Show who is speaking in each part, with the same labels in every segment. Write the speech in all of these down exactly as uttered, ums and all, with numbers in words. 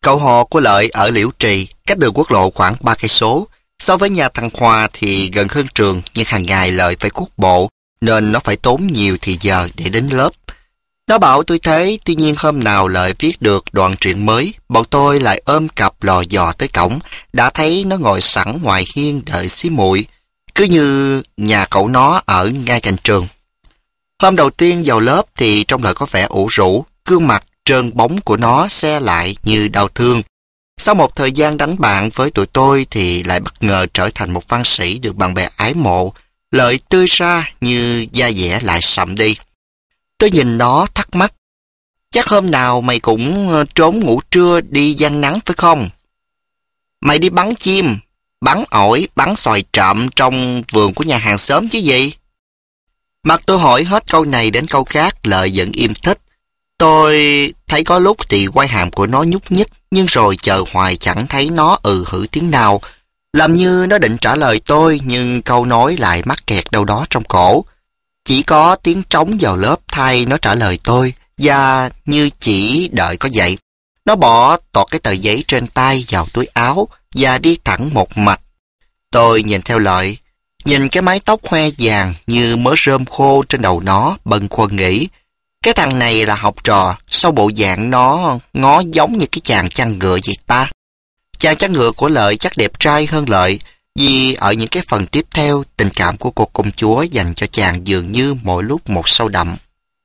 Speaker 1: Cậu họ của Lợi ở Liễu Trì, cách đường quốc lộ khoảng ba cây số. So với nhà thằng Khoa thì gần hơn trường, nhưng hàng ngày Lợi phải cuốc bộ, nên nó phải tốn nhiều thì giờ để đến lớp. Nó bảo tôi thế, tuy nhiên hôm nào Lợi viết được đoạn truyện mới, bọn tôi lại ôm cặp lò dò tới cổng, đã thấy nó ngồi sẵn ngoài hiên đợi xí muội, cứ như nhà cậu nó ở ngay cạnh trường. Hôm đầu tiên vào lớp thì trông Lợi có vẻ ủ rũ, gương mặt trơn bóng của nó se lại như đau thương. Sau một thời gian đánh bạn với tụi tôi thì lại bất ngờ trở thành một văn sĩ được bạn bè ái mộ. Lợi tươi ra như da dẻ lại sậm đi. Tôi nhìn nó thắc mắc. Chắc hôm nào mày cũng trốn ngủ trưa đi giăng nắng phải không? Mày đi bắn chim, bắn ổi, bắn xoài trạm trong vườn của nhà hàng xóm chứ gì? Mặt tôi hỏi hết câu này đến câu khác, Lợi vẫn im thích. Tôi thấy có lúc thì quai hàm của nó nhúc nhích, nhưng rồi chờ hoài chẳng thấy nó ừ hử tiếng nào. Làm như nó định trả lời tôi, nhưng câu nói lại mắc kẹt đâu đó trong cổ. Chỉ có tiếng trống vào lớp thay nó trả lời tôi, và như chỉ đợi có vậy. Nó bỏ tọt cái tờ giấy trên tay vào túi áo và đi thẳng một mạch. Tôi nhìn theo Lợi, nhìn cái mái tóc hoe vàng như mớ rơm khô trên đầu nó, bần khuâng nghĩ. Cái thằng này là học trò, sao bộ dạng nó ngó giống như cái chàng chăn ngựa vậy ta? Chàng chăn ngựa của Lợi chắc đẹp trai hơn Lợi, vì ở những cái phần tiếp theo, tình cảm của cô công chúa dành cho chàng dường như mỗi lúc một sâu đậm.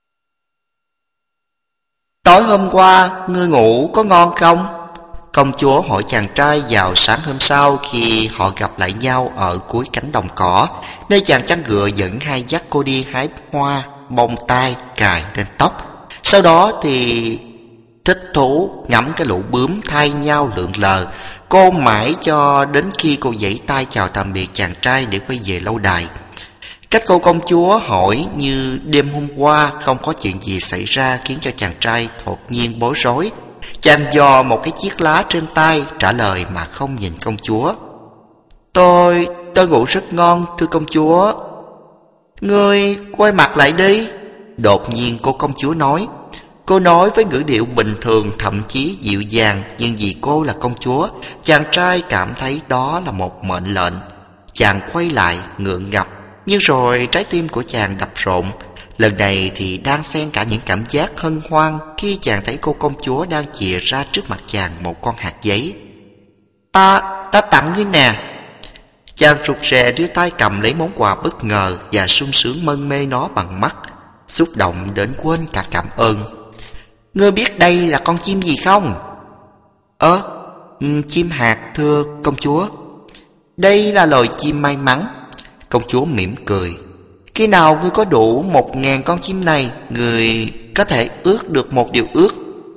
Speaker 1: Tối hôm qua, ngươi ngủ có ngon không? Công chúa hỏi chàng trai vào sáng hôm sau khi họ gặp lại nhau ở cuối cánh đồng cỏ, nơi chàng chăn ngựa dẫn hai dắt cô đi hái hoa, bông tai, cài lên tóc. Sau đó thì thích thú ngắm cái lũ bướm thay nhau lượn lờ. Cô mãi cho đến khi cô giãy tay chào tạm biệt chàng trai để quay về lâu đài. Cách cô công chúa hỏi như đêm hôm qua không có chuyện gì xảy ra khiến cho chàng trai đột nhiên bối rối. Chàng dò một cái chiếc lá trên tay, trả lời mà không nhìn công chúa. Tôi, tôi ngủ rất ngon, thưa công chúa. Ngươi quay mặt lại đi. Đột nhiên cô công chúa nói. Cô nói với ngữ điệu bình thường, thậm chí dịu dàng, nhưng vì cô là công chúa, chàng trai cảm thấy đó là một mệnh lệnh. Chàng quay lại, ngượng ngập, nhưng rồi trái tim của chàng đập rộn. Lần này thì đang xen cả những cảm giác hân hoan khi chàng thấy cô công chúa đang chìa ra trước mặt chàng một con hạt giấy. Ta, ta tặng ngươi nè. Chàng rụt rè đưa tay cầm lấy món quà bất ngờ và sung sướng mân mê nó bằng mắt, xúc động đến quên cả cảm ơn. Ngươi biết đây là con chim gì không? Ơ, ừ, chim hạt thưa công chúa. Đây là loài chim may mắn. Công chúa mỉm cười. Khi nào ngươi có đủ một ngàn con chim này, ngươi có thể ước được một điều ước.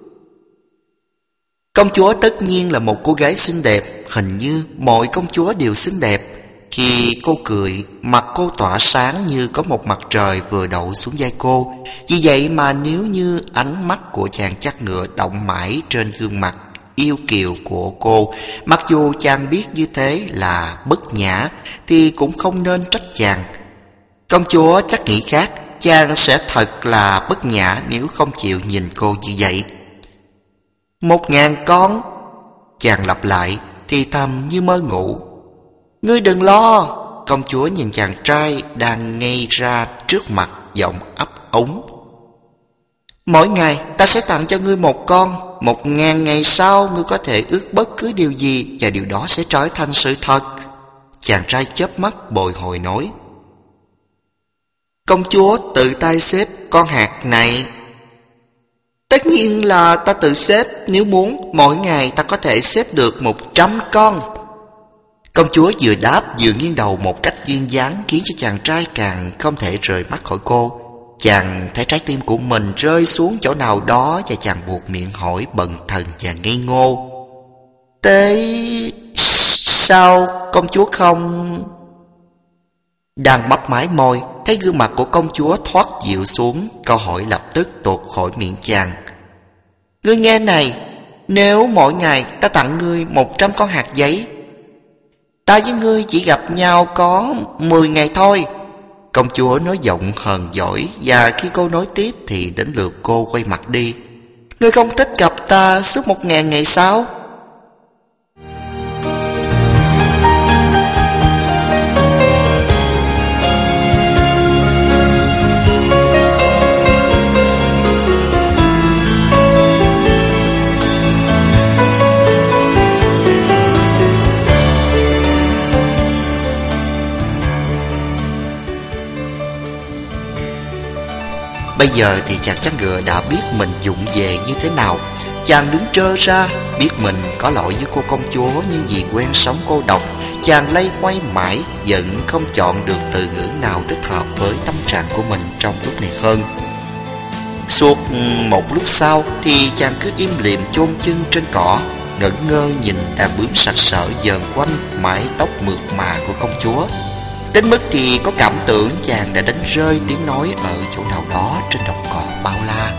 Speaker 1: Công chúa tất nhiên là một cô gái xinh đẹp. Hình như mọi công chúa đều xinh đẹp. Khi cô cười, mặt cô tỏa sáng như có một mặt trời vừa đậu xuống vai cô. Vì vậy mà nếu như ánh mắt của chàng chắt ngựa động mãi trên gương mặt yêu kiều của cô, mặc dù chàng biết như thế là bất nhã, thì cũng không nên trách chàng. Công chúa chắc nghĩ khác, chàng sẽ thật là bất nhã nếu không chịu nhìn cô như vậy. Một ngàn con, chàng lặp lại, thì thầm như mơ ngủ. Ngươi đừng lo. Công chúa nhìn chàng trai đang ngây ra trước mặt, giọng ấp úng. Mỗi ngày ta sẽ tặng cho ngươi một con. Một ngàn ngày sau ngươi có thể ước bất cứ điều gì, và điều đó sẽ trở thành sự thật. Chàng trai chớp mắt bồi hồi nói. Công chúa tự tay xếp con hạt này. Tất nhiên là ta tự xếp. Nếu muốn, mỗi ngày ta có thể xếp được một trăm con. Công chúa vừa đáp vừa nghiêng đầu một cách duyên dáng, khiến cho chàng trai càng không thể rời mắt khỏi cô. Chàng thấy trái tim của mình rơi xuống chỗ nào đó, và chàng buộc miệng hỏi bần thần và ngây ngô. Thế sao công chúa không... Đang bắp mái môi, thấy gương mặt của công chúa thoát dịu xuống, câu hỏi lập tức tuột khỏi miệng chàng. Ngươi nghe này, nếu mỗi ngày ta tặng ngươi một trăm con hạt giấy, ta với ngươi chỉ gặp nhau có mười ngày thôi. Công chúa nói giọng hờn dỗi, và khi cô nói tiếp thì đến lượt cô quay mặt đi. Ngươi không thích gặp ta suốt một ngàn ngày sao? Bây giờ thì chàng chăn ngựa đã biết mình vụng về như thế nào. Chàng đứng trơ ra, biết mình có lỗi với cô công chúa, nhưng vì quen sống cô độc, chàng lay hoay mãi vẫn không chọn được từ ngữ nào thích hợp với tâm trạng của mình trong lúc này hơn. Suốt một lúc sau thì chàng cứ im lìm chôn chân trên cỏ, ngẩn ngơ nhìn đàn bướm sặc sỡ vờn quanh mái tóc mượt mà của công chúa. Đến mức thì có cảm tưởng chàng đã đánh rơi tiếng nói ở chỗ nào đó trên đồng cỏ bao la.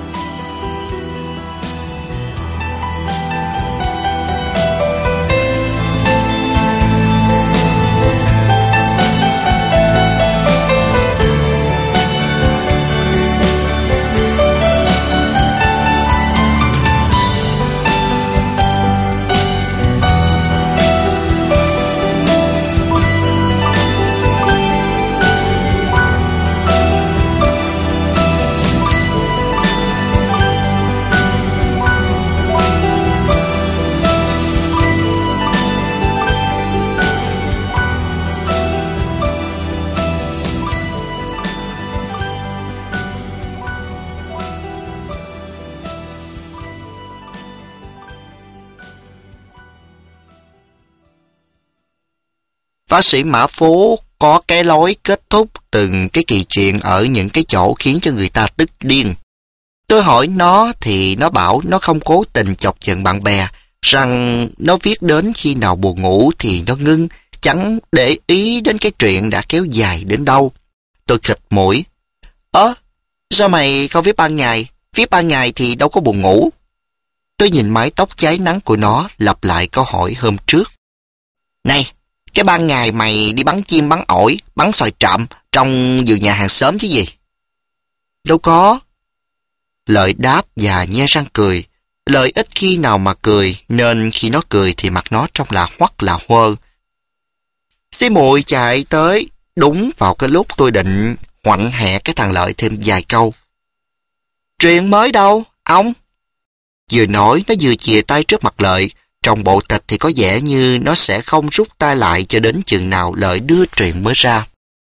Speaker 1: Võ sĩ Mã Phố có cái lối kết thúc từng cái kỳ chuyện ở những cái chỗ khiến cho người ta tức điên. Tôi hỏi nó thì nó bảo nó không cố tình chọc giận bạn bè, rằng nó viết đến khi nào buồn ngủ thì nó ngưng, chẳng để ý đến cái chuyện đã kéo dài đến đâu. Tôi khịt mũi. Ơ, sao mày không viết ban ngày? Viết ban ngày thì đâu có buồn ngủ. Tôi nhìn mái tóc cháy nắng của nó, lặp lại câu hỏi hôm trước. Này, cái ban ngày mày đi bắn chim bắn ổi, bắn xoài trạm trong vườn nhà hàng xóm chứ gì? Đâu có. Lợi đáp và nhe răng cười. Lợi ít khi nào mà cười, nên khi nó cười thì mặt nó trông là hoắc là hơ. Xí Muội chạy tới, đúng vào cái lúc tôi định hoạnh hẹ cái thằng Lợi thêm vài câu. Chuyện mới đâu, ông? Vừa nói nó vừa chìa tay trước mặt Lợi. Trong bộ tịch thì có vẻ như nó sẽ không rút tay lại cho đến chừng nào Lợi đưa chuyện mới ra.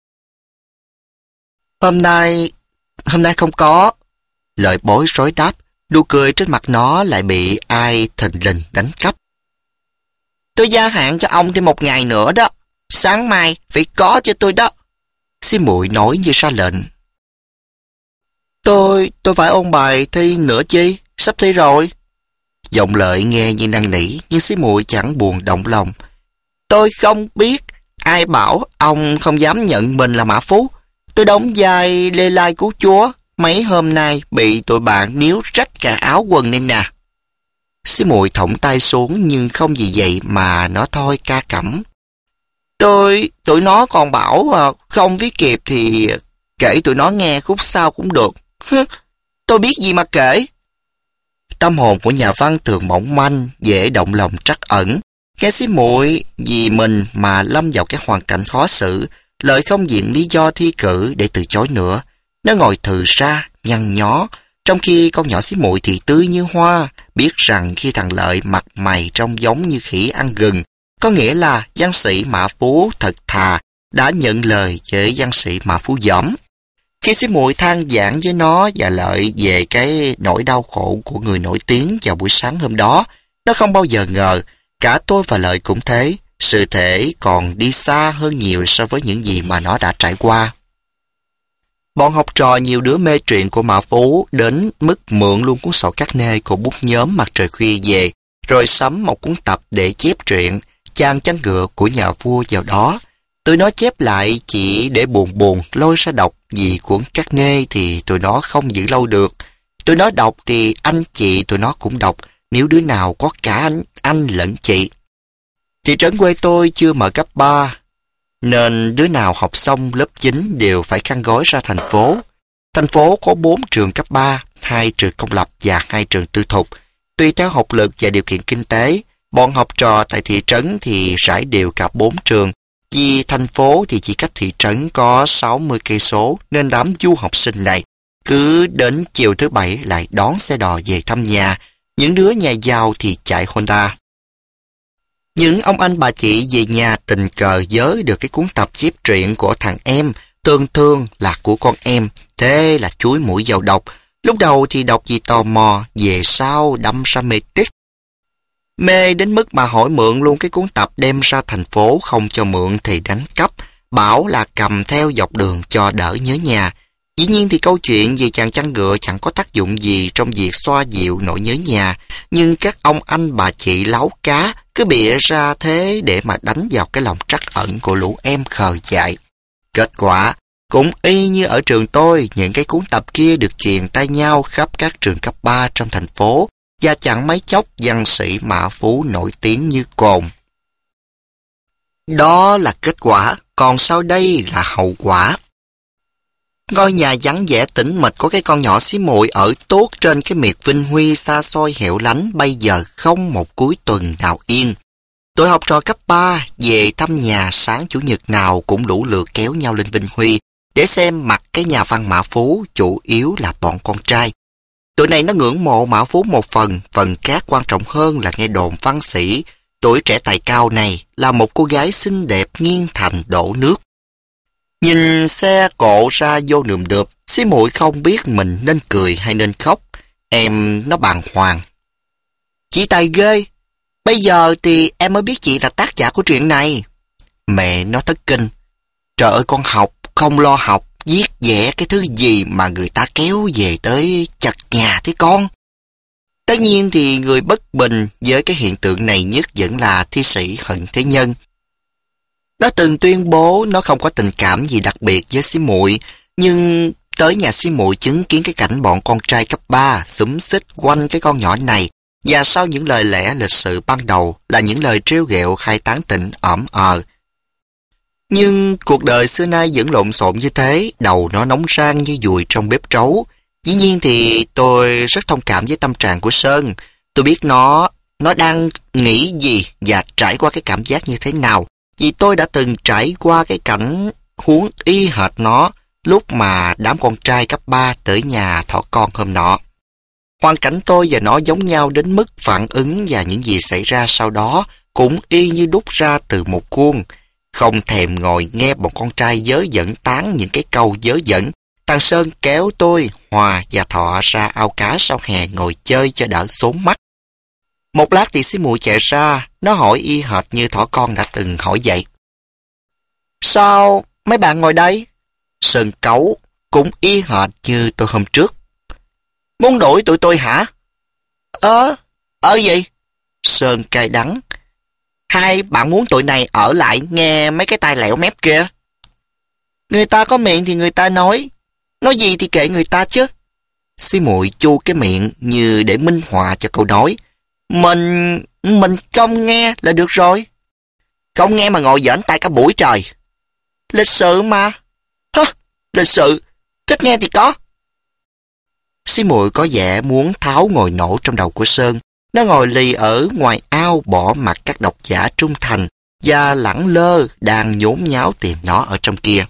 Speaker 1: Hôm nay... Hôm nay không có. Lợi bối rối đáp, nụ cười trên mặt nó lại bị ai thình lình đánh cắp. Tôi gia hạn cho ông thêm một ngày nữa đó. Sáng mai phải có cho tôi đó. Xí Muội nói như ra lệnh. Tôi... tôi phải ôn bài thi nữa chi? Sắp thi rồi. Giọng Lợi nghe như năn nỉ, nhưng Xí Muội chẳng buồn động lòng. Tôi không biết, ai bảo ông không dám nhận mình là Mã Phú. Tôi đóng vai Lê Lai Cứu Chúa, mấy hôm nay bị tụi bạn níu rách cả áo quần nên nè. Xí Muội thõng tay xuống nhưng không vì vậy mà nó thôi ca cẩm. Tôi, tụi nó còn bảo không viết kịp thì kể tụi nó nghe khúc sau cũng được. Tôi biết gì mà kể. Tâm hồn của nhà văn thường mỏng manh, dễ động lòng trắc ẩn. Nghe Xí Muội vì mình mà lâm vào cái hoàn cảnh khó xử, Lợi không diện lý do thi cử để từ chối nữa. Nó ngồi thừ ra, nhăn nhó, trong khi con nhỏ Xí Muội thì tươi như hoa, biết rằng khi thằng Lợi mặt mày trông giống như khỉ ăn gừng, có nghĩa là văn sĩ Mã Phú thật thà đã nhận lời với văn sĩ Mã Phú dỏm. Khi Xí Muội than vãn với nó và Lợi về cái nỗi đau khổ của người nổi tiếng vào buổi sáng hôm đó, nó không bao giờ ngờ, cả tôi và Lợi cũng thế, sự thể còn đi xa hơn nhiều so với những gì mà nó đã trải qua. Bọn học trò nhiều đứa mê truyện của Mã Phú đến mức mượn luôn cuốn sổ cát nê của bút nhóm Mặt Trời Khuya về, rồi sắm một cuốn tập để chép truyện Chàng Chăn Ngựa của nhà vua vào đó. Tụi nó chép lại chỉ để buồn buồn lôi ra đọc, vì cuốn cát nê thì tụi nó không giữ lâu được. Tụi nó đọc thì anh chị tụi nó cũng đọc, nếu đứa nào có cả anh, anh lẫn chị. Thị trấn quê tôi chưa mở cấp ba, nên đứa nào học xong lớp chín đều phải khăn gói ra thành phố. Thành phố có bốn trường cấp ba, hai trường công lập và hai trường tư thục. Tùy theo học lực và điều kiện kinh tế, bọn học trò tại thị trấn thì rải đều cả bốn trường. Vì thành phố thì chỉ cách thị trấn có sáu mươi cây số nên đám du học sinh này cứ đến chiều thứ bảy lại đón xe đò về thăm nhà. Những đứa nhà giàu thì chạy Honda. Những ông anh bà chị về nhà tình cờ giới được cái cuốn tập chép truyện của thằng em, thường thường là của con em, thế là chúi mũi vào đọc. Lúc đầu thì đọc vì tò mò, về sau đâm ra mê tít. Mê đến mức mà hỏi mượn luôn cái cuốn tập đem ra thành phố, không cho mượn thì đánh cắp, bảo là cầm theo dọc đường cho đỡ nhớ nhà. Dĩ nhiên thì câu chuyện về chàng chăn ngựa chẳng có tác dụng gì trong việc xoa dịu nỗi nhớ nhà, nhưng các ông anh bà chị láo cá cứ bịa ra thế để mà đánh vào cái lòng trắc ẩn của lũ em khờ dại. Kết quả, cũng y như ở trường tôi, những cái cuốn tập kia được truyền tay nhau khắp các trường cấp ba trong thành phố, và chẳng mấy chốc văn sĩ Mã Phú nổi tiếng như cồn. Đó là kết quả, còn sau đây là hậu quả. Ngôi nhà vắng vẻ tĩnh mịch có cái con nhỏ xí muội ở tốt trên cái miệt Vinh Huy xa xôi hẻo lánh bây giờ không một cuối tuần nào yên. Tụi học trò cấp ba về thăm nhà sáng chủ nhật nào cũng lũ lượt kéo nhau lên Vinh Huy để xem mặt cái nhà văn Mã Phú, chủ yếu là bọn con trai. Tụi này nó ngưỡng mộ Mã Phú một phần, phần khác quan trọng hơn là nghe đồn văn sĩ tuổi trẻ tài cao này là một cô gái xinh đẹp nghiêng thành đổ nước. Nhìn xe cộ ra vô nườm đượp, xí muội không biết mình nên cười hay nên khóc. Em nó bàng hoàng. Chị tài ghê, bây giờ thì em mới biết chị là tác giả của truyện này. Mẹ nó thất kinh. Trời ơi, con học, không lo học, viết vẽ cái thứ gì mà người ta kéo về tới chật nhà thế con. Tất nhiên thì người bất bình với cái hiện tượng này nhất vẫn là thi sĩ Hận Thế Nhân. Nó từng tuyên bố nó không có tình cảm gì đặc biệt với xí muội, nhưng tới nhà xí muội chứng kiến cái cảnh bọn con trai cấp ba xúm xít quanh cái con nhỏ này, và sau những lời lẽ lịch sự ban đầu là những lời trêu ghẹo khai tán tỉnh ỏm ờ. Nhưng cuộc đời xưa nay vẫn lộn xộn như thế, đầu nó nóng rang như dùi trong bếp trấu. Dĩ nhiên thì tôi rất thông cảm với tâm trạng của Sơn. Tôi biết nó, nó đang nghĩ gì và trải qua cái cảm giác như thế nào. Vì tôi đã từng trải qua cái cảnh huống y hệt nó lúc mà đám con trai cấp ba tới nhà thọ con hôm nọ. Hoàn cảnh tôi và nó giống nhau đến mức phản ứng và những gì xảy ra sau đó cũng y như đúc ra từ một khuôn. Không thèm ngồi nghe bọn con trai dớ dẫn tán những cái câu dớ dẫn, thằng Sơn kéo tôi, Hòa và Thọ ra ao cá sau hè ngồi chơi cho đỡ xốn mắt. Một lát thì xí muội chạy ra, nó hỏi y hệt như thỏ con đã từng hỏi vậy. Sao mấy bạn ngồi đây? Sơn cấu, cũng y hệt như tôi hôm trước. Muốn đuổi tụi tôi hả? Ờ, ờ gì? Sơn cay đắng. Hai bạn muốn tụi này ở lại nghe mấy cái tai lẹo mép kia? Người ta có miệng thì người ta nói, nói gì thì kệ người ta chứ. Xí muội chu cái miệng như để minh họa cho câu nói. Mình, mình không nghe là được rồi. Không nghe mà ngồi giỡn tay cả buổi trời. Lịch sự mà. Hơ, lịch sự, thích nghe thì có. Xí muội có vẻ muốn tháo ngồi nổ trong đầu của Sơn. Nó ngồi lì ở ngoài ao bỏ mặt các độc giả trung thành và lẳng lơ đang nhốn nháo tìm nó ở trong kia.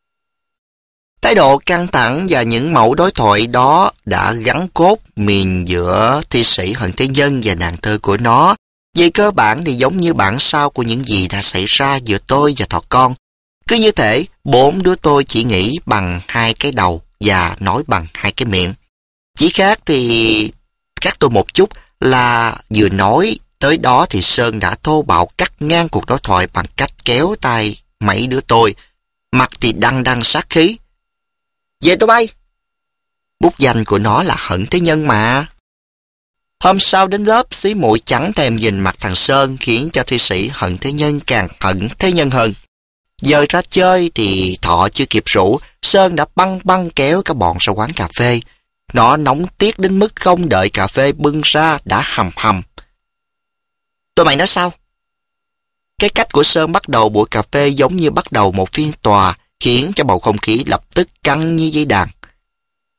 Speaker 1: Thái độ căng thẳng và những mẫu đối thoại đó đã gắn cốt miền giữa thi sĩ Hận Thế Nhân và nàng thơ của nó. Về cơ bản thì giống như bản sao của những gì đã xảy ra giữa tôi và Thọ Con. Cứ như thể bốn đứa tôi chỉ nghĩ bằng hai cái đầu và nói bằng hai cái miệng. Chỉ khác thì khác tôi một chút là vừa nói tới đó thì Sơn đã thô bạo cắt ngang cuộc đối thoại bằng cách kéo tay mấy đứa tôi, mặt thì đăng đăng sát khí. Về tụi bay. Bút danh của nó là Hận Thế Nhân mà. Hôm sau đến lớp, xí muội chẳng thèm nhìn mặt thằng Sơn, khiến cho thi sĩ Hận Thế Nhân càng hận Thế Nhân hơn. Giờ ra chơi thì Thọ chưa kịp rủ, Sơn đã băng băng kéo cả bọn ra quán cà phê. Nó nóng tiết đến mức không đợi cà phê bưng ra đã hầm hầm. Tụi mày nói sao? Cái cách của Sơn bắt đầu buổi cà phê giống như bắt đầu một phiên tòa, khiến cho bầu không khí lập tức căng như dây đàn.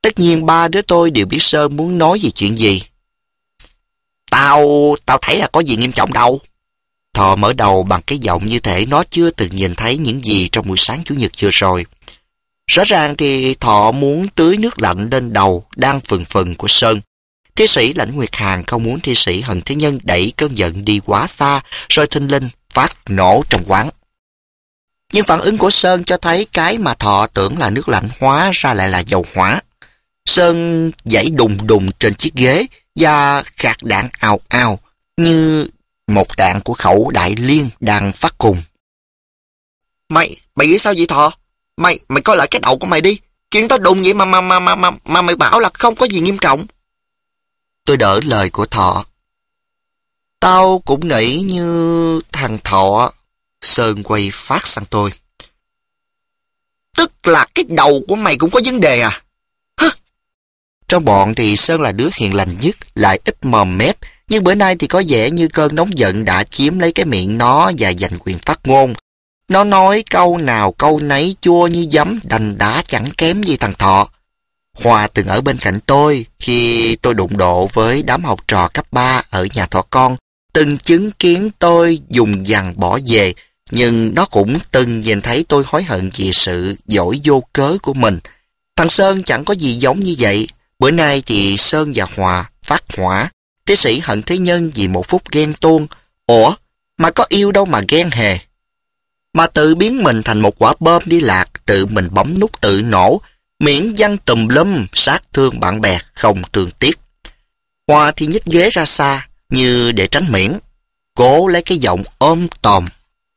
Speaker 1: Tất nhiên ba đứa tôi đều biết Sơn muốn nói về chuyện gì. Tao, tao thấy là có gì nghiêm trọng đâu. Thọ mở đầu bằng cái giọng như thể nó chưa từng nhìn thấy những gì trong buổi sáng Chủ nhật vừa rồi. Rõ ràng thì Thọ muốn tưới nước lạnh lên đầu đang phừng phừng của Sơn. Thi sĩ Lãnh Nguyệt Hàn không muốn thi sĩ Hận Thế Nhân đẩy cơn giận đi quá xa, rồi thình lình phát nổ trong quán. Nhưng phản ứng của Sơn cho thấy cái mà Thọ tưởng là nước lạnh hóa ra lại là dầu hỏa. Sơn giãy đùng đùng trên chiếc ghế và gạt đạn ào ào như một đạn của khẩu đại liên đang phát cùng. Mày, mày nghĩ sao vậy Thọ? Mày, mày coi lại cái đầu của mày đi. Chuyện tao đùng vậy mà mà mà mà mà, mà mày bảo là không có gì nghiêm trọng. Tôi đỡ lời của Thọ. Tao cũng nghĩ như thằng Thọ. Sơn quay phát sang tôi. Tức là cái đầu của mày cũng có vấn đề à? Hả? Trong bọn thì Sơn là đứa hiền lành nhất, lại ít mồm mép, nhưng bữa nay thì có vẻ như cơn nóng giận đã chiếm lấy cái miệng nó và giành quyền phát ngôn. Nó nói câu nào câu nấy chua như giấm, đành đá chẳng kém gì thằng Thọ. Hòa từng ở bên cạnh tôi khi tôi đụng độ với đám học trò cấp ba ở nhà Thọ Con, từng chứng kiến tôi dùng dằn bỏ về, nhưng nó cũng từng nhìn thấy tôi hối hận vì sự dỗi vô cớ của mình. Thằng Sơn chẳng có gì giống như vậy. Bữa nay thì Sơn và Hòa phát hỏa. Tiến sĩ Hận Thế Nhân vì một phút ghen tuông. Ủa, mà có yêu đâu mà ghen hề. Mà tự biến mình thành một quả bom đi lạc, tự mình bấm nút tự nổ, miễn văng tùm lum, sát thương bạn bè không thương tiếc. Hòa thì nhích ghế ra xa, như để tránh miễn, cố lấy cái giọng ôm tòm.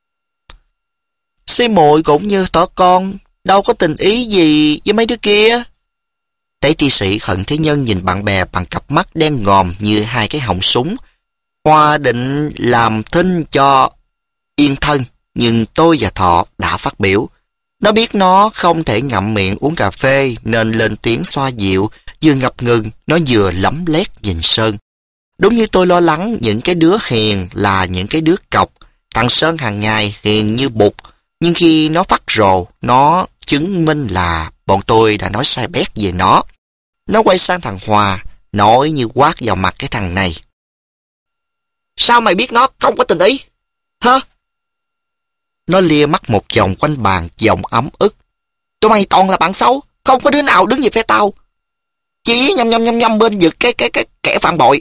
Speaker 1: Xí muội cũng như Thỏ Con, đâu có tình ý gì với mấy đứa kia. Thấy thi sĩ Hận Thế Nhân nhìn bạn bè bằng cặp mắt đen ngòm như hai cái họng súng. Hòa định làm thinh cho yên thân, nhưng tôi và Thọ đã phát biểu. Nó biết nó không thể ngậm miệng uống cà phê nên lên tiếng xoa dịu, vừa ngập ngừng, nó vừa lấm lét nhìn Sơn. Đúng như tôi lo lắng, những cái đứa hiền là những cái đứa cọc. Thằng Sơn hàng ngày hiền như bụt, nhưng khi nó phát rồ, nó chứng minh là bọn tôi đã nói sai bét về nó. Nó quay sang thằng Hòa, nói như quát vào mặt cái thằng này. Sao mày biết nó không có tình ý? Hả? Nó lia mắt một vòng quanh bàn, giọng ấm ức. Tụi mày toàn là bạn xấu, không có đứa nào đứng về phe tao. Chỉ nhăm nhăm nhăm nhăm bên vực cái cái cái kẻ phản bội.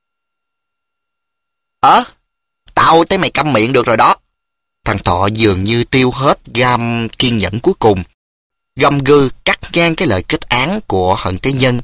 Speaker 1: Ờ, tao thấy mày câm miệng được rồi đó. Thằng Thọ dường như tiêu hết gam kiên nhẫn cuối cùng, gầm gừ cắt ngang cái lời kết án của Hận Thế Nhân.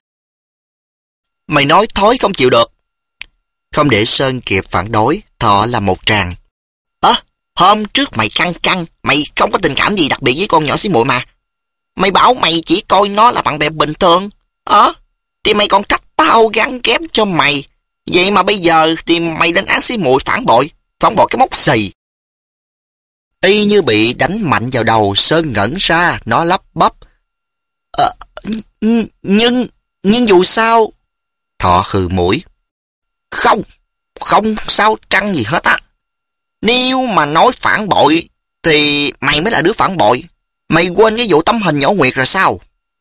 Speaker 1: Mày nói thối không chịu được. Không để Sơn kịp phản đối, Thọ là một tràng. Ơ, à, hôm trước mày căng căng, mày không có tình cảm gì đặc biệt với con nhỏ xí muội mà. Mày bảo mày chỉ coi nó là bạn bè bình thường. Ờ, à, thì mày còn trách tao gắn ghép cho mày. Vậy mà bây giờ thì mày lên án xí muội phản bội, phản bội cái móc xì. Y như bị đánh mạnh vào đầu, Sơn ngẩn ra, nó lắp bắp. Ờ, nhưng, nhưng dù sao... Thọ hừ mũi. Không, không sao trăng gì hết á. Nếu mà nói phản bội, thì mày mới là đứa phản bội. Mày quên cái vụ tấm hình nhỏ Nguyệt rồi sao?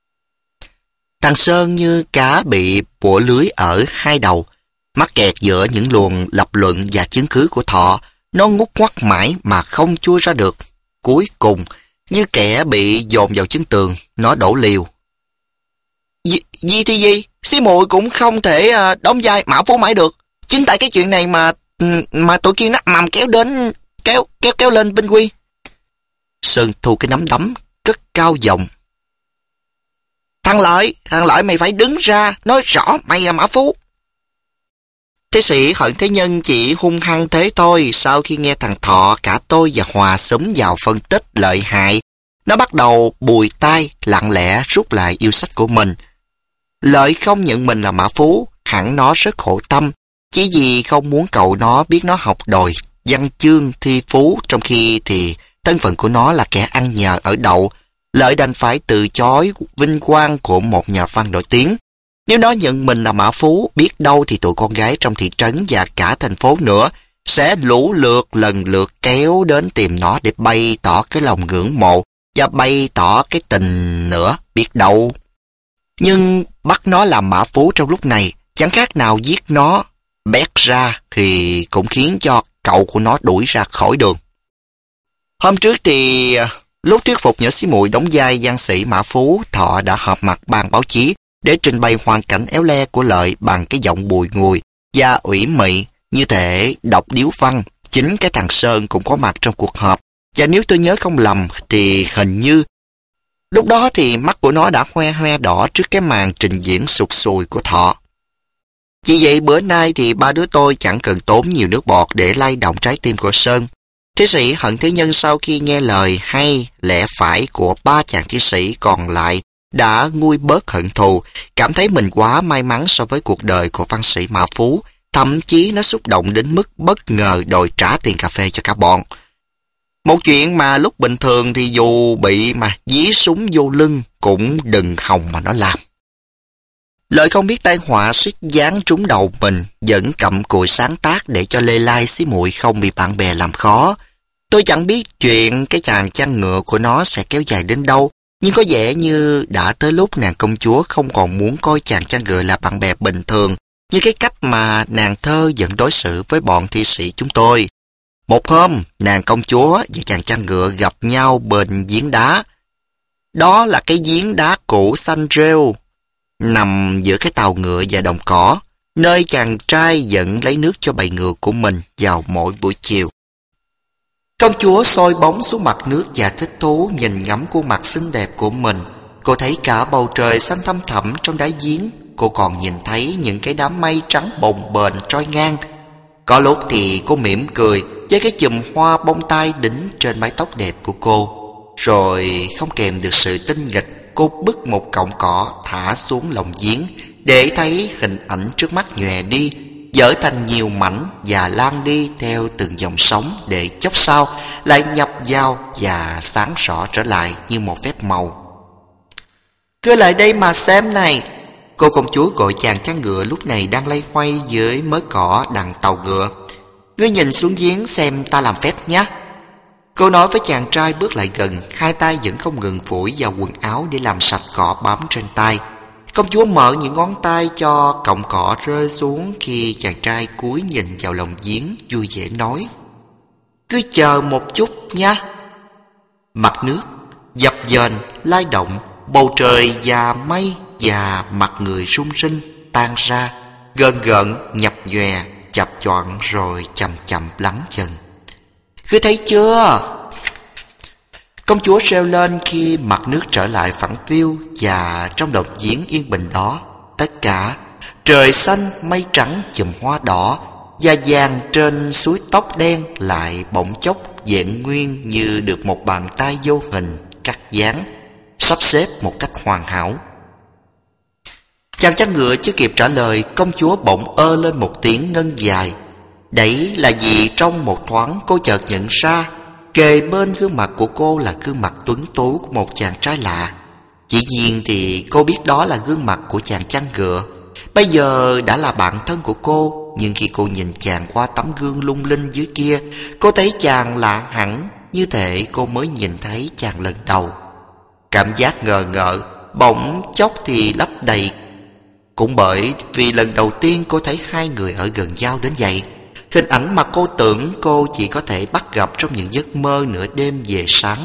Speaker 1: Thằng Sơn như cá bị bủa lưới ở hai đầu, mắc kẹt giữa những luồng lập luận và chứng cứ của Thọ. Nó ngút ngoắt mãi mà không chui ra được. Cuối cùng, như kẻ bị dồn vào chân tường, nó đổ liều. Gì, gì thì gì? Xí muội cũng không thể uh, đóng vai Mã Phú mãi được. Chính tại cái chuyện này mà mà tụi kia nó mầm kéo đến, kéo kéo kéo lên Vinh Quy. Sơn thu cái nắm đấm, cất cao giọng. Thằng Lợi, thằng Lợi mày phải đứng ra, nói rõ mày là Mã Phú. Thế sĩ Hận Thế Nhân chỉ hung hăng thế thôi. Sau khi nghe thằng Thọ, cả tôi và Hòa xúm vào phân tích lợi hại. Nó bắt đầu bùi tai, lặng lẽ rút lại yêu sách của mình. Lợi không nhận mình là Mã Phú, hẳn nó rất khổ tâm, chỉ vì không muốn cậu nó biết nó học đòi văn chương thi phú, trong khi thì thân phận của nó là kẻ ăn nhờ ở đậu. Lợi đành phải từ chối vinh quang của một nhà văn nổi tiếng. Nếu nó nhận mình là Mã Phú, biết đâu thì tụi con gái trong thị trấn và cả thành phố nữa sẽ lũ lượt lần lượt kéo đến tìm nó để bày tỏ cái lòng ngưỡng mộ và bày tỏ cái tình nữa, biết đâu. Nhưng bắt nó làm mã phú trong lúc này chẳng khác nào giết nó bét ra thì cũng khiến cho cậu của nó đuổi ra khỏi đường. Hôm trước thì lúc thuyết phục nhỏ xí muội đóng vai gian sĩ mã phú, Thọ đã họp mặt ban báo chí để trình bày hoàn cảnh éo le của Lợi bằng cái giọng bùi ngùi và ủy mị như thể đọc điếu văn. Chính cái thằng Sơn cũng có mặt trong cuộc họp, và nếu tôi nhớ không lầm thì hình như lúc đó thì mắt của nó đã hoe hoe đỏ trước cái màn trình diễn sụt sùi của Thọ. Vì vậy bữa nay thì ba đứa tôi chẳng cần tốn nhiều nước bọt để lay động trái tim của Sơn. Thi sĩ Hận Thế Nhân sau khi nghe lời hay lẽ phải của ba chàng thi sĩ còn lại đã nguôi bớt hận thù, cảm thấy mình quá may mắn so với cuộc đời của văn sĩ Mã Phú. Thậm chí nó xúc động đến mức bất ngờ đòi trả tiền cà phê cho cả bọn. Một chuyện mà lúc bình thường thì dù bị mà dí súng vô lưng cũng đừng hòng mà nó làm. Lợi không biết tai họa suýt giáng trúng đầu mình, vẫn cặm cụi sáng tác để cho Lê Lai xí muội không bị bạn bè làm khó. Tôi chẳng biết chuyện cái chàng chăn ngựa của nó sẽ kéo dài đến đâu, nhưng có vẻ như đã tới lúc nàng công chúa không còn muốn coi chàng chăn ngựa là bạn bè bình thường, như cái cách mà nàng thơ vẫn đối xử với bọn thi sĩ chúng tôi. Một hôm, nàng công chúa và chàng chăn ngựa gặp nhau bên giếng đá. Đó là cái giếng đá cũ xanh rêu, nằm giữa cái tàu ngựa và đồng cỏ, nơi chàng trai dẫn lấy nước cho bầy ngựa của mình vào mỗi buổi chiều. Công chúa soi bóng xuống mặt nước và thích thú nhìn ngắm khuôn mặt xinh đẹp của mình. Cô thấy cả bầu trời xanh thăm thẳm trong đáy giếng. Cô còn nhìn thấy những cái đám mây trắng bồng bềnh trôi ngang. Có lúc thì cô mỉm cười với cái chùm hoa bông tai đính trên mái tóc đẹp của cô. Rồi không kèm được sự tinh nghịch, cô bứt một cọng cỏ thả xuống lòng giếng để thấy hình ảnh trước mắt nhòe đi, dở thành nhiều mảnh và lan đi theo từng dòng sóng để chốc sau lại nhập vào và sáng rõ trở lại như một phép màu. Cứ lại đây mà xem này. Cô công chúa gọi chàng chăn ngựa lúc này đang lay hoay dưới mớ cỏ đằng tàu ngựa. Ngươi nhìn xuống giếng xem ta làm phép nhé. Cô nói với chàng trai bước lại gần, hai tay vẫn không ngừng phủi vào quần áo để làm sạch cỏ bám trên tay. Công chúa mở những ngón tay cho cọng cỏ rơi xuống khi chàng trai cúi nhìn vào lòng giếng, vui vẻ nói: Cứ chờ một chút nha. Mặt nước dập dềnh lay động, bầu trời và mây và mặt người rung rinh tan ra, gợn gợn nhập nhòe, chập choạng rồi chậm chậm lắng dần. Cứ thấy chưa? Công chúa reo lên khi mặt nước trở lại phẳng phiu, và trong đồng giếng yên bình đó, tất cả trời xanh mây trắng chùm hoa đỏ và vàng trên suối tóc đen lại bỗng chốc vẹn nguyên như được một bàn tay vô hình cắt dán, sắp xếp một cách hoàn hảo. Chàng chăn ngựa chưa kịp trả lời, công chúa bỗng ơ lên một tiếng ngân dài. Đấy là vì trong một thoáng cô chợt nhận ra kề bên gương mặt của cô là gương mặt tuấn tú của một chàng trai lạ. Dĩ nhiên thì cô biết đó là gương mặt của chàng chăn ngựa, bây giờ đã là bạn thân của cô. Nhưng khi cô nhìn chàng qua tấm gương lung linh dưới kia, cô thấy chàng lạ hẳn, như thể cô mới nhìn thấy chàng lần đầu. Cảm giác ngờ ngợ bỗng chốc thì lấp đầy, cũng bởi vì lần đầu tiên cô thấy hai người ở gần nhau đến vậy. Hình ảnh mà cô tưởng cô chỉ có thể bắt gặp trong những giấc mơ nửa đêm về sáng.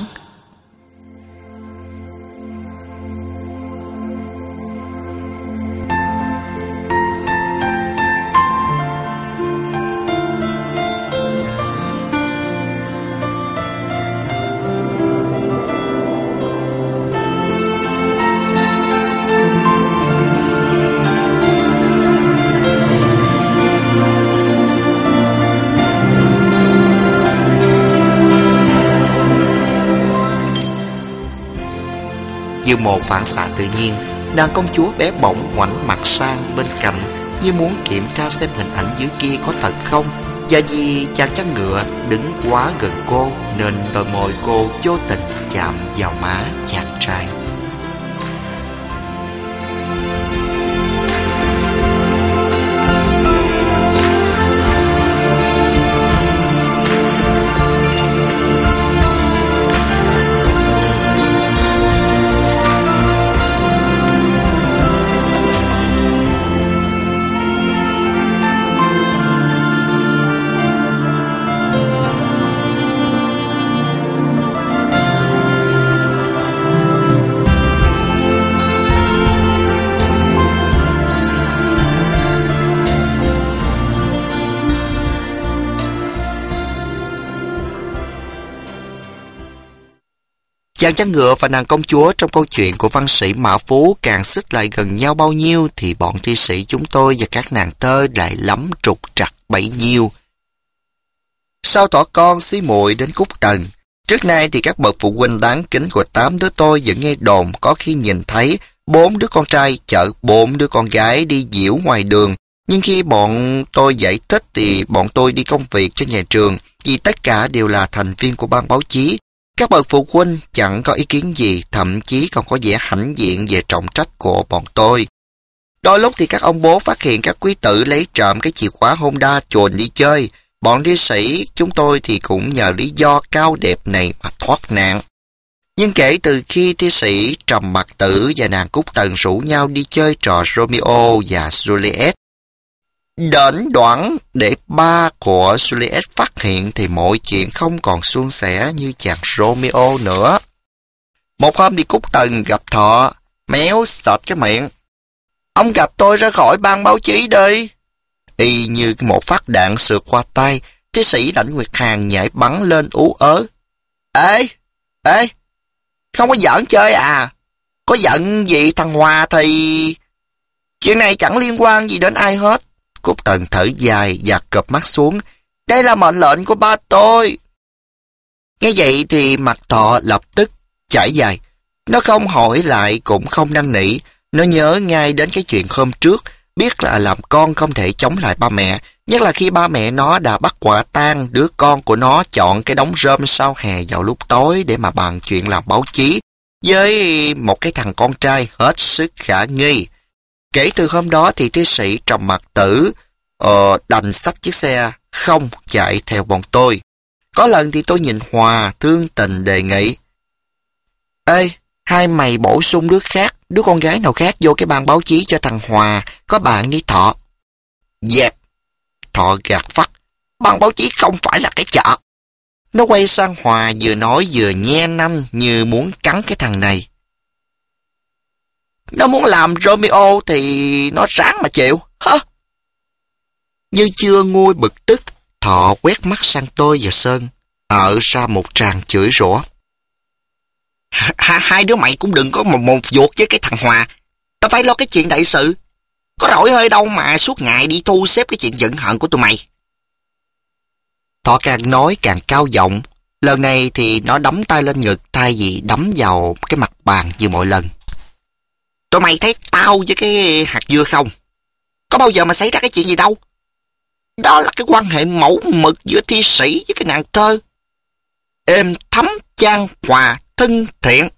Speaker 1: Như một phản xạ tự nhiên, nàng công chúa bé bỏng ngoảnh mặt sang bên cạnh, như muốn kiểm tra xem hình ảnh dưới kia có thật không. Và vì chàng chăn ngựa đứng quá gần cô, nên đôi môi cô vô tình chạm vào má chàng trai. Chàng chăn ngựa và nàng công chúa trong câu chuyện của văn sĩ Mã Phú càng xích lại gần nhau bao nhiêu thì bọn thi sĩ chúng tôi và các nàng thơ lại lắm trục trặc bấy nhiêu. Sau tỏ con xí muội đến Cúc Tần, trước nay thì các bậc phụ huynh đáng kính của tám đứa tôi vẫn nghe đồn có khi nhìn thấy bốn đứa con trai chở bốn đứa con gái đi diễu ngoài đường. Nhưng khi bọn tôi giải thích thì bọn tôi đi công việc cho nhà trường, vì tất cả đều là thành viên của ban báo chí. Các bậc phụ huynh chẳng có ý kiến gì, thậm chí còn có vẻ hãnh diện về trọng trách của bọn tôi. Đôi lúc thì các ông bố phát hiện các quý tử lấy trộm cái chìa khóa Honda chuồn đi chơi. Bọn thi sĩ chúng tôi thì cũng nhờ lý do cao đẹp này mà thoát nạn. Nhưng kể từ khi thi sĩ Trầm Mặc Tử và nàng Cúc Tần rủ nhau đi chơi trò Romeo và Juliet, đến đoạn để ba của Juliet phát hiện thì mọi chuyện không còn suôn sẻ như chàng Romeo nữa. Một hôm đi Cúc Tần gặp Thọ, méo sệt cái miệng. Ông gặp tôi ra khỏi ban báo chí đi. Y như một phát đạn sượt qua tay, thi sĩ Lãnh Nguyệt Hàn nhảy bắn lên ú ớ. Ê, ê, không có giỡn chơi à? Có giận gì thằng Hòa thì... Chuyện này chẳng liên quan gì đến ai hết. Cúc Tần thở dài và cụp mắt xuống. Đây là mệnh lệnh của ba tôi. Nghe vậy thì mặt Thọ lập tức chảy dài. Nó không hỏi lại cũng không năn nỉ. Nó nhớ ngay đến cái chuyện hôm trước, biết là làm con không thể chống lại ba mẹ, nhất là khi ba mẹ nó đã bắt quả tang đứa con của nó chọn cái đống rơm sau hè vào lúc tối để mà bàn chuyện làm báo chí với một cái thằng con trai hết sức khả nghi. Kể từ hôm đó thì thi sĩ Trầm Mặc Tử uh, đành xách chiếc xe không chạy theo bọn tôi. Có lần thì tôi nhìn Hòa thương tình đề nghị: Ê, hai mày bổ sung đứa khác, đứa con gái nào khác vô cái ban báo chí cho thằng Hòa, có bạn đi Thọ. Dẹp! Thọ gạt phắt. Ban báo chí không phải là cái chợ. Nó quay sang Hòa vừa nói vừa nhe nanh như muốn cắn cái thằng này. Nó muốn làm Romeo thì nó ráng mà chịu, hả? Như chưa nguôi bực tức, Thọ quét mắt sang tôi và Sơn, ợ ra một tràng chửi rủa. Hai đứa mày cũng đừng có một một vuột với cái thằng Hòa. Tao phải lo cái chuyện đại sự. Có rỗi hơi đâu mà suốt ngày đi thu xếp cái chuyện giận hận của tụi mày. Thọ càng nói càng cao giọng. Lần này thì nó đấm tay lên ngực thay vì đấm vào cái mặt bàn như mọi lần. Tụi mày thấy tao với cái hạt dưa không? Có bao giờ mà xảy ra cái chuyện gì đâu. Đó là cái quan hệ mẫu mực giữa thi sĩ với cái nàng thơ. Êm thấm chan hòa thân thiện.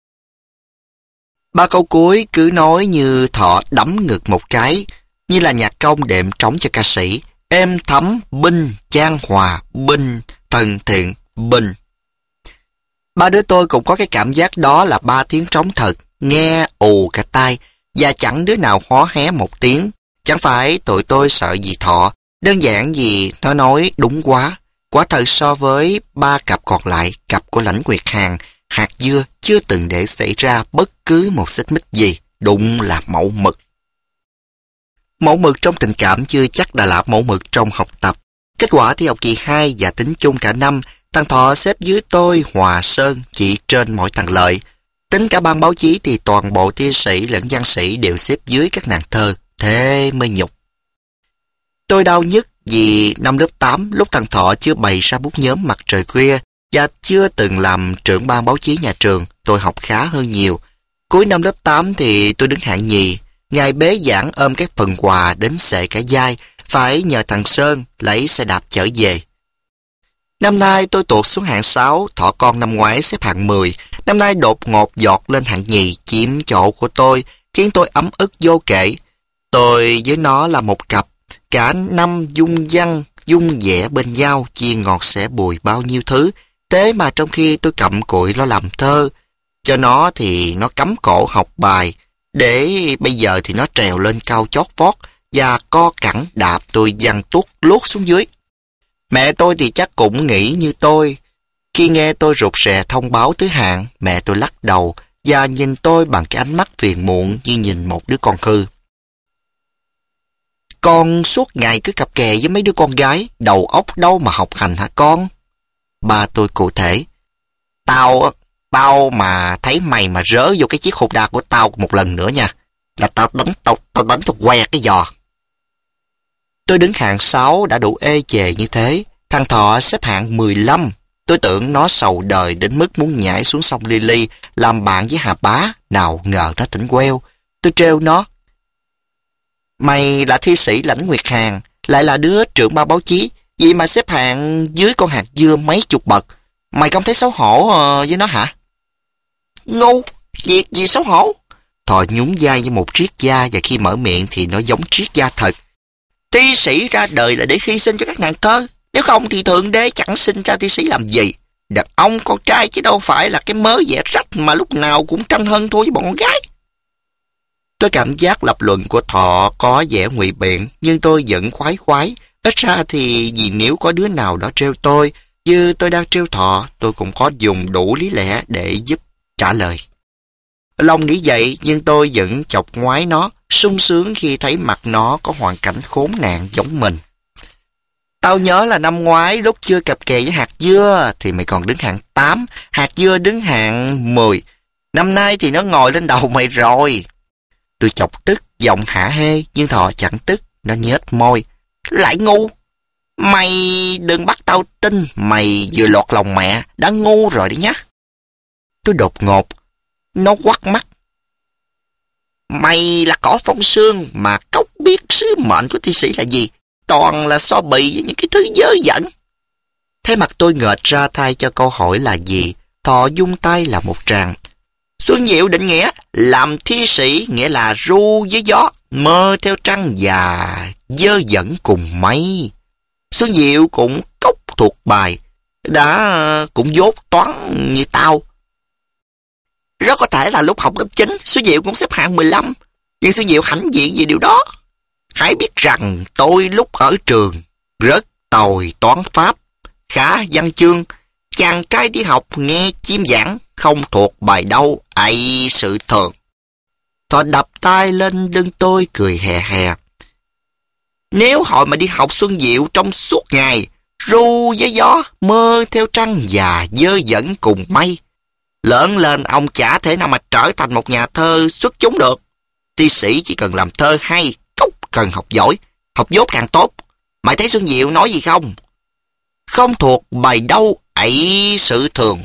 Speaker 1: Ba câu cuối cứ nói như Thọ đấm ngực một cái, như là nhạc công đệm trống cho ca sĩ. Êm thấm binh chan hòa binh thân thiện binh. Ba đứa tôi cũng có cái cảm giác đó là ba tiếng trống thật, nghe ù cả tai, và chẳng đứa nào hó hé một tiếng. Chẳng phải tụi tôi sợ gì Thọ, đơn giản vì nó nói đúng quá. Quả thật so với ba cặp còn lại, cặp của Lãnh Nguyệt Hàn, hạt dưa chưa từng để xảy ra bất cứ một xích mích gì, đúng là mẫu mực. Mẫu mực trong tình cảm chưa chắc đã là mẫu mực trong học tập. Kết quả thi học kỳ hai và tính chung cả năm, thằng Thọ xếp dưới tôi, Hòa, Sơn, chỉ trên mỗi thằng Lợi. Tính cả ban báo chí thì toàn bộ thi sĩ lẫn văn sĩ đều xếp dưới các nàng thơ, thế mới nhục. Tôi đau nhất vì năm lớp tám, lúc thằng Thọ chưa bày ra bút nhóm Mặt Trời Khuya và chưa từng làm trưởng ban báo chí nhà trường, tôi học khá hơn nhiều. Cuối năm lớp tám thì tôi đứng hạng nhì, ngài bế giảng ôm các phần quà đến xệ cả vai, phải nhờ thằng Sơn lấy xe đạp chở về. Năm nay tôi tụt xuống hạng sáu, Thọ con năm ngoái xếp hạng mười, năm nay đột ngột giọt lên hạng nhì, chiếm chỗ của tôi, khiến tôi ấm ức vô kể. Tôi với nó là một cặp, cả năm dung văn, dung vẻ bên nhau, chia ngọt sẻ bùi bao nhiêu thứ. Thế mà trong khi tôi cặm cụi lo làm thơ cho nó thì nó cắm cổ học bài, để bây giờ thì nó trèo lên cao chót vót và co cẳng đạp tôi văng tuốt luốt xuống dưới. Mẹ tôi thì chắc cũng nghĩ như tôi. Khi nghe tôi rụt rè thông báo thứ hạng, mẹ tôi lắc đầu và nhìn tôi bằng cái ánh mắt phiền muộn như nhìn một đứa con hư. Con suốt ngày cứ cặp kè với mấy đứa con gái, đầu óc đâu mà học hành hả con? Ba tôi cụ thể. Tao Tao mà thấy mày mà rớ vô cái chiếc Honda của tao một lần nữa nha, là tao đánh tao tao đánh tao que cái giò. Tôi đứng hạng sáu đã đủ ê chề như thế, thằng Thọ xếp hạng mười lăm. Tôi tưởng nó sầu đời đến mức muốn nhảy xuống sông Lily làm bạn với Hà Bá, nào ngờ nó tỉnh queo. Tôi trêu nó: mày là thi sĩ Lãnh Nguyệt Hàn, lại là đứa trưởng ban báo chí, vậy mà xếp hạng dưới con hạt dưa mấy chục bậc. Mày không thấy xấu hổ uh, với nó hả? Ngu, việc gì xấu hổ? Thọ nhún vai như một triết gia, và khi mở miệng thì nó giống triết gia thật. Thi sĩ ra đời là để hy sinh cho các nàng thơ, nếu không thì Thượng Đế chẳng sinh ra thi sĩ làm gì. Đàn ông con trai chứ đâu phải là cái mớ vẽ rách mà lúc nào cũng tranh hơn thua với bọn con gái. Tôi cảm giác lập luận của Thọ có vẻ ngụy biện, nhưng tôi vẫn khoái khoái. Ít ra thì vì nếu có đứa nào đó trêu tôi, như tôi đang trêu Thọ, tôi cũng có dùng đủ lý lẽ để giúp trả lời. Long nghĩ vậy, nhưng tôi vẫn chọc ngoái nó, sung sướng khi thấy mặt nó có hoàn cảnh khốn nạn giống mình. Tao nhớ là năm ngoái lúc chưa cặp kè với hạt dưa thì mày còn đứng hạng tám, hạt dưa đứng hạng mười. Năm nay thì nó ngồi lên đầu mày rồi. Tôi chọc tức, giọng hả hê, nhưng Thọ chẳng tức, nó nhếch môi. Lại ngu. Mày đừng bắt tao tin mày vừa lọt lòng mẹ, đã ngu rồi đấy nhá. Tôi đột ngột, nó quắt mắt. Mày là cỏ phong sương mà cóc biết sứ mệnh của thi sĩ là gì, toàn là so bì với những cái thứ dơ dẫn. Thế mặt tôi nghệch ra thay cho câu hỏi là gì, Thọ dung tay là một tràng. Xuân Diệu định nghĩa làm thi sĩ nghĩa là ru với gió, mơ theo trăng và dơ dẫn cùng mây. Xuân Diệu cũng cốc thuộc bài, đã cũng dốt toán như tao. Rất có thể là lúc học lớp chín, Xuân Diệu cũng xếp hạng mười lăm, nhưng Xuân Diệu hãnh diện về điều đó. Hãy biết rằng tôi lúc ở trường rất tồi toán pháp, khá văn chương. Chàng trai đi học nghe chim giảng, không thuộc bài đâu, ấy sự thường. Thọ đập tay lên lưng tôi cười hè hè. Nếu hồi mà đi học Xuân Diệu trong suốt ngày, ru với gió, mơ theo trăng và dơ dẫn cùng mây, lớn lên ông chả thể nào mà trở thành một nhà thơ xuất chúng được. Thi sĩ chỉ cần làm thơ hay, cốc cần học giỏi, học dốt càng tốt. Mày thấy Xuân Diệu nói gì không? Không thuộc bài đâu, ấy sự thường.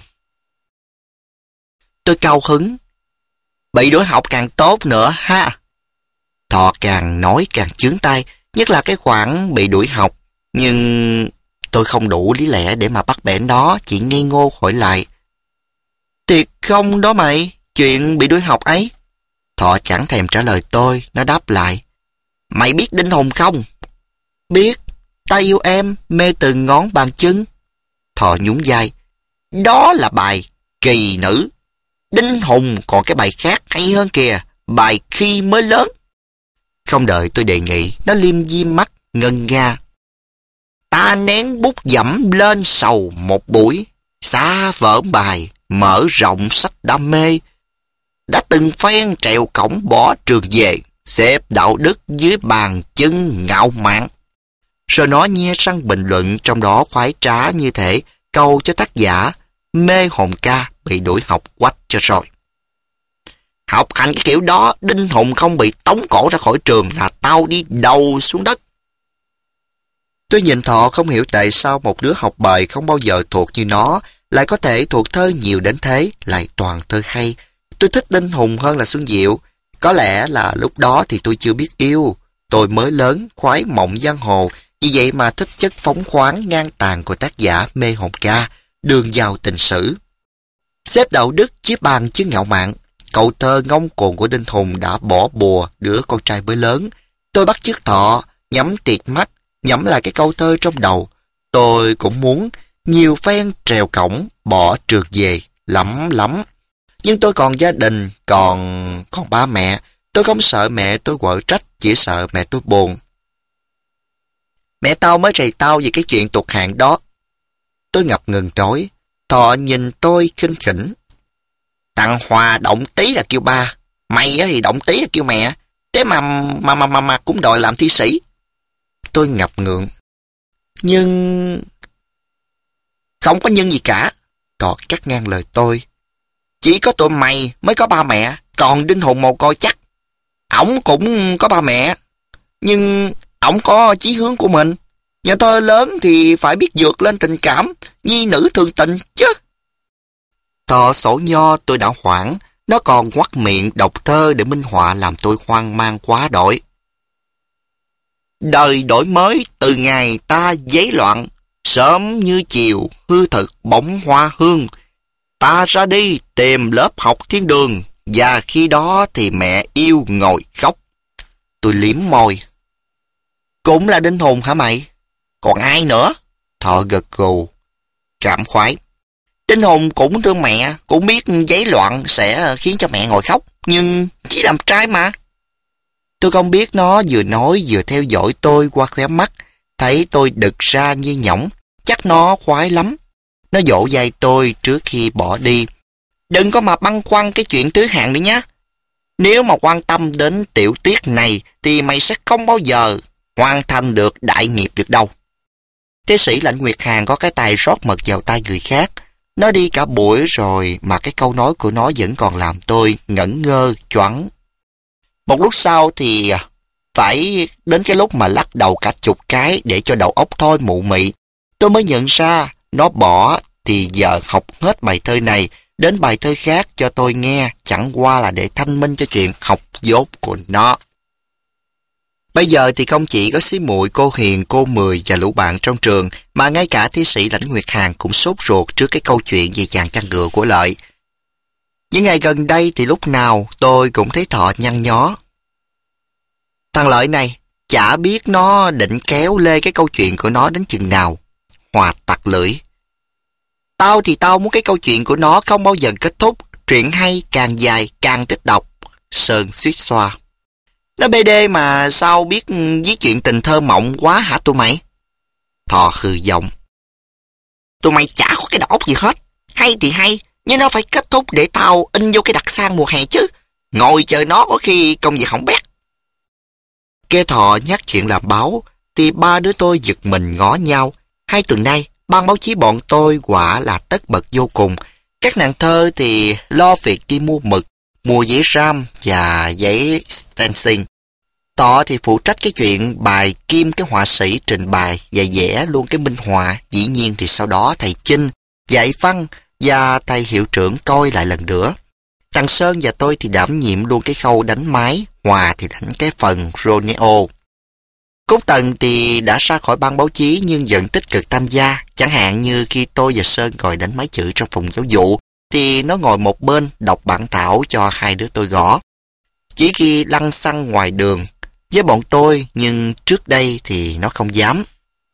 Speaker 1: Tôi cao hứng. Bị đuổi học càng tốt nữa ha. Thọ càng nói càng chướng tay, nhất là cái khoản bị đuổi học. Nhưng tôi không đủ lý lẽ để mà bắt bẻ nó, chỉ ngây ngô hỏi lại. Thiệt không đó mày, chuyện bị đuổi học ấy? Thọ chẳng thèm trả lời tôi, nó đáp lại. Mày biết Đinh Hùng không? Biết, ta yêu em, mê từng ngón bàn chân. Thọ nhún vai. Đó là bài Kỳ Nữ. Đinh Hùng còn cái bài khác hay hơn kìa, bài Khi Mới Lớn. Không đợi tôi đề nghị, nó liêm diêm mắt, ngân nga. Ta nén bút dẫm lên sầu một buổi, xa vở bài, mở rộng sách đam mê. Đã từng phen trèo cổng bỏ trường về, xếp đạo đức dưới bàn chân ngạo mạn. Rồi nó nhe răng bình luận, trong đó khoái trá như thể câu cho tác giả mê hồn ca bị đuổi học quách cho rồi. Học hành cái kiểu đó, Đinh Hùng không bị tống cổ ra khỏi trường là tao đi đầu xuống đất. Tôi nhìn Thọ không hiểu tại sao một đứa học bài không bao giờ thuộc như nó lại có thể thuộc thơ nhiều đến thế, lại toàn thơ hay. Tôi thích Đinh Hùng hơn là Xuân Diệu. Có lẽ là lúc đó thì tôi chưa biết yêu. Tôi mới lớn, khoái mộng giang hồ, vì vậy mà thích chất phóng khoáng ngang tàn của tác giả mê hồn ca, đường vào tình sử. Xếp đạo đức chiếc bàn chứ ngạo mạn, cậu thơ ngông cuồng của Đinh Hùng đã bỏ bùa đứa con trai mới lớn. Tôi bắt chước Thọ, nhắm tiệt mắt, nhắm lại cái câu thơ trong đầu. Tôi cũng muốn nhiều phen trèo cổng, bỏ trường về, lắm lắm. Nhưng tôi còn gia đình, còn còn ba mẹ. Tôi không sợ mẹ tôi quở trách, chỉ sợ mẹ tôi buồn. Mẹ tao mới rầy tao về cái chuyện tụt hạng đó. Tôi ngập ngừng nói. Thọ nhìn tôi khinh khỉnh. Thằng Hòa động tí là kêu ba, mày thì động tí là kêu mẹ. Thế mà mà mà mà, mà cũng đòi làm thi sĩ. Tôi ngập ngượng. Nhưng... Không có nhưng gì cả. Thọ cắt ngang lời tôi. Chỉ có tụi mày mới có ba mẹ, còn Đinh Hùng mồ côi chắc. Ổng cũng có ba mẹ, nhưng ổng có chí hướng của mình. Nhà thơ lớn thì phải biết vượt lên tình cảm, nhi nữ thường tình chứ. Tờ sổ nho tôi đã hoảng, nó còn ngoắt miệng đọc thơ để minh họa làm tôi hoang mang quá đổi. Đời đổi mới từ ngày ta giấy loạn, sớm như chiều hư thực bỗng hoa hương. Ta ra đi tìm lớp học thiên đường, và khi đó thì mẹ yêu ngồi khóc. Tôi liếm môi. Cũng là Đinh Hùng hả mày? Còn ai nữa? Thọ gật gù. Cảm khoái. Đinh Hùng cũng thương mẹ, cũng biết giấy loạn sẽ khiến cho mẹ ngồi khóc, nhưng chỉ làm trai mà. Tôi không biết nó vừa nói vừa theo dõi tôi qua khóe mắt, thấy tôi đực ra như nhõng, chắc nó khoái lắm. Nó dỗ dành tôi trước khi bỏ đi. Đừng có mà băn khoăn cái chuyện thứ hạng nữa nhé. Nếu mà quan tâm đến tiểu tiết này thì mày sẽ không bao giờ hoàn thành được đại nghiệp được đâu. Tiến sĩ Lãnh Nguyệt Hàn có cái tài rót mật vào tay người khác. Nó đi cả buổi rồi mà cái câu nói của nó vẫn còn làm tôi ngẩn ngơ, choáng. Một lúc sau thì phải đến cái lúc mà lắc đầu cả chục cái để cho đầu óc thôi mụ mị, tôi mới nhận ra nó bỏ thì giờ học hết bài thơ này đến bài thơ khác cho tôi nghe, chẳng qua là để thanh minh cho chuyện học dốt của nó. Bây giờ thì không chỉ có xí muội, cô Hiền, cô Mười và lũ bạn trong trường, mà ngay cả thi sĩ Lãnh Nguyệt Hàn cũng sốt ruột trước cái câu chuyện về chàng chăn ngựa của Lợi. Những ngày gần đây thì lúc nào tôi cũng thấy Thọ nhăn nhó. Thằng Lợi này, chả biết nó định kéo lê cái câu chuyện của nó đến chừng nào. Hòa tặc lưỡi. Tao thì tao muốn cái câu chuyện của nó không bao giờ kết thúc, truyện hay càng dài càng thích đọc. Sơn suýt xoa. Nó bê đê mà sao biết viết chuyện tình thơ mộng quá hả tụi mày? Thọ hừ giọng. Tụi mày chả có cái đầu óc gì hết. Hay thì hay, nhưng nó phải kết thúc để tao in vô cái đặc sản mùa hè chứ. Ngồi chờ nó có khi công việc hỏng bét. Nghe Thọ nhắc chuyện làm báo, thì ba đứa tôi giật mình ngó nhau. Hai tuần nay, ban báo chí bọn tôi quả là tất bật vô cùng. Các nàng thơ thì lo việc đi mua mực, mua giấy ram và giấy stencil. Tọ thì phụ trách cái chuyện bài kim cái họa sĩ trình bày và vẽ luôn cái minh họa. Dĩ nhiên thì sau đó thầy Chinh, dạy văn và thầy hiệu trưởng coi lại lần nữa. Thằng Sơn và tôi thì đảm nhiệm luôn cái khâu đánh máy, Hòa thì đánh cái phần Romeo. Cúc Tần thì đã ra khỏi ban báo chí nhưng vẫn tích cực tham gia. Chẳng hạn như khi tôi và Sơn ngồi đánh máy chữ trong phòng giáo vụ, thì nó ngồi một bên đọc bản thảo cho hai đứa tôi gõ. Chỉ khi lăng xăng ngoài đường với bọn tôi, nhưng trước đây thì nó không dám.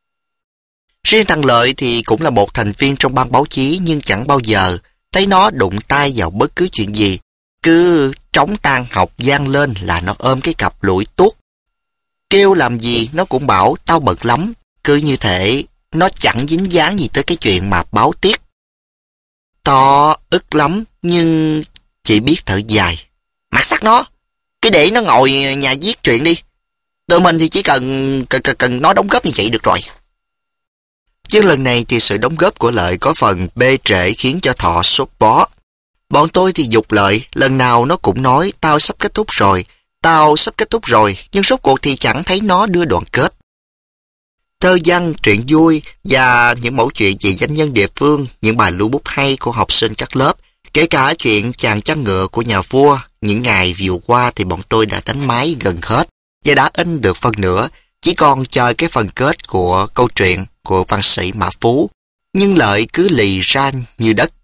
Speaker 1: Riêng thằng Lợi thì cũng là một thành viên trong ban báo chí, nhưng chẳng bao giờ thấy nó đụng tay vào bất cứ chuyện gì. Cứ trống tan học vang lên là nó ôm cái cặp lũi tuốt. Kêu làm gì nó cũng bảo tao bận lắm. Cứ như thể nó chẳng dính dáng gì tới cái chuyện mà báo tiết. To ức lắm, nhưng chỉ biết thở dài. Mặc sắc nó, cứ để nó ngồi nhà viết chuyện đi. Tụi mình thì chỉ cần cần, cần, cần nó đóng góp như vậy được rồi. Nhưng lần này thì sự đóng góp của Lợi có phần bê trễ khiến cho Thọ sốt bó. Bọn tôi thì giục Lợi, lần nào nó cũng nói tao sắp kết thúc rồi, tao sắp kết thúc rồi, nhưng rốt cuộc thì chẳng thấy nó đưa đoạn kết. Thơ văn, truyện vui và những mẫu chuyện về danh nhân địa phương, những bài lưu bút hay của học sinh các lớp, kể cả chuyện chàng chăn ngựa của nhà vua, những ngày vừa qua thì bọn tôi đã đánh máy gần hết và đã in được phần nữa, chỉ còn chờ cái phần kết của câu chuyện của văn sĩ Mã Phú. Nhưng Lợi cứ lì ra như đất.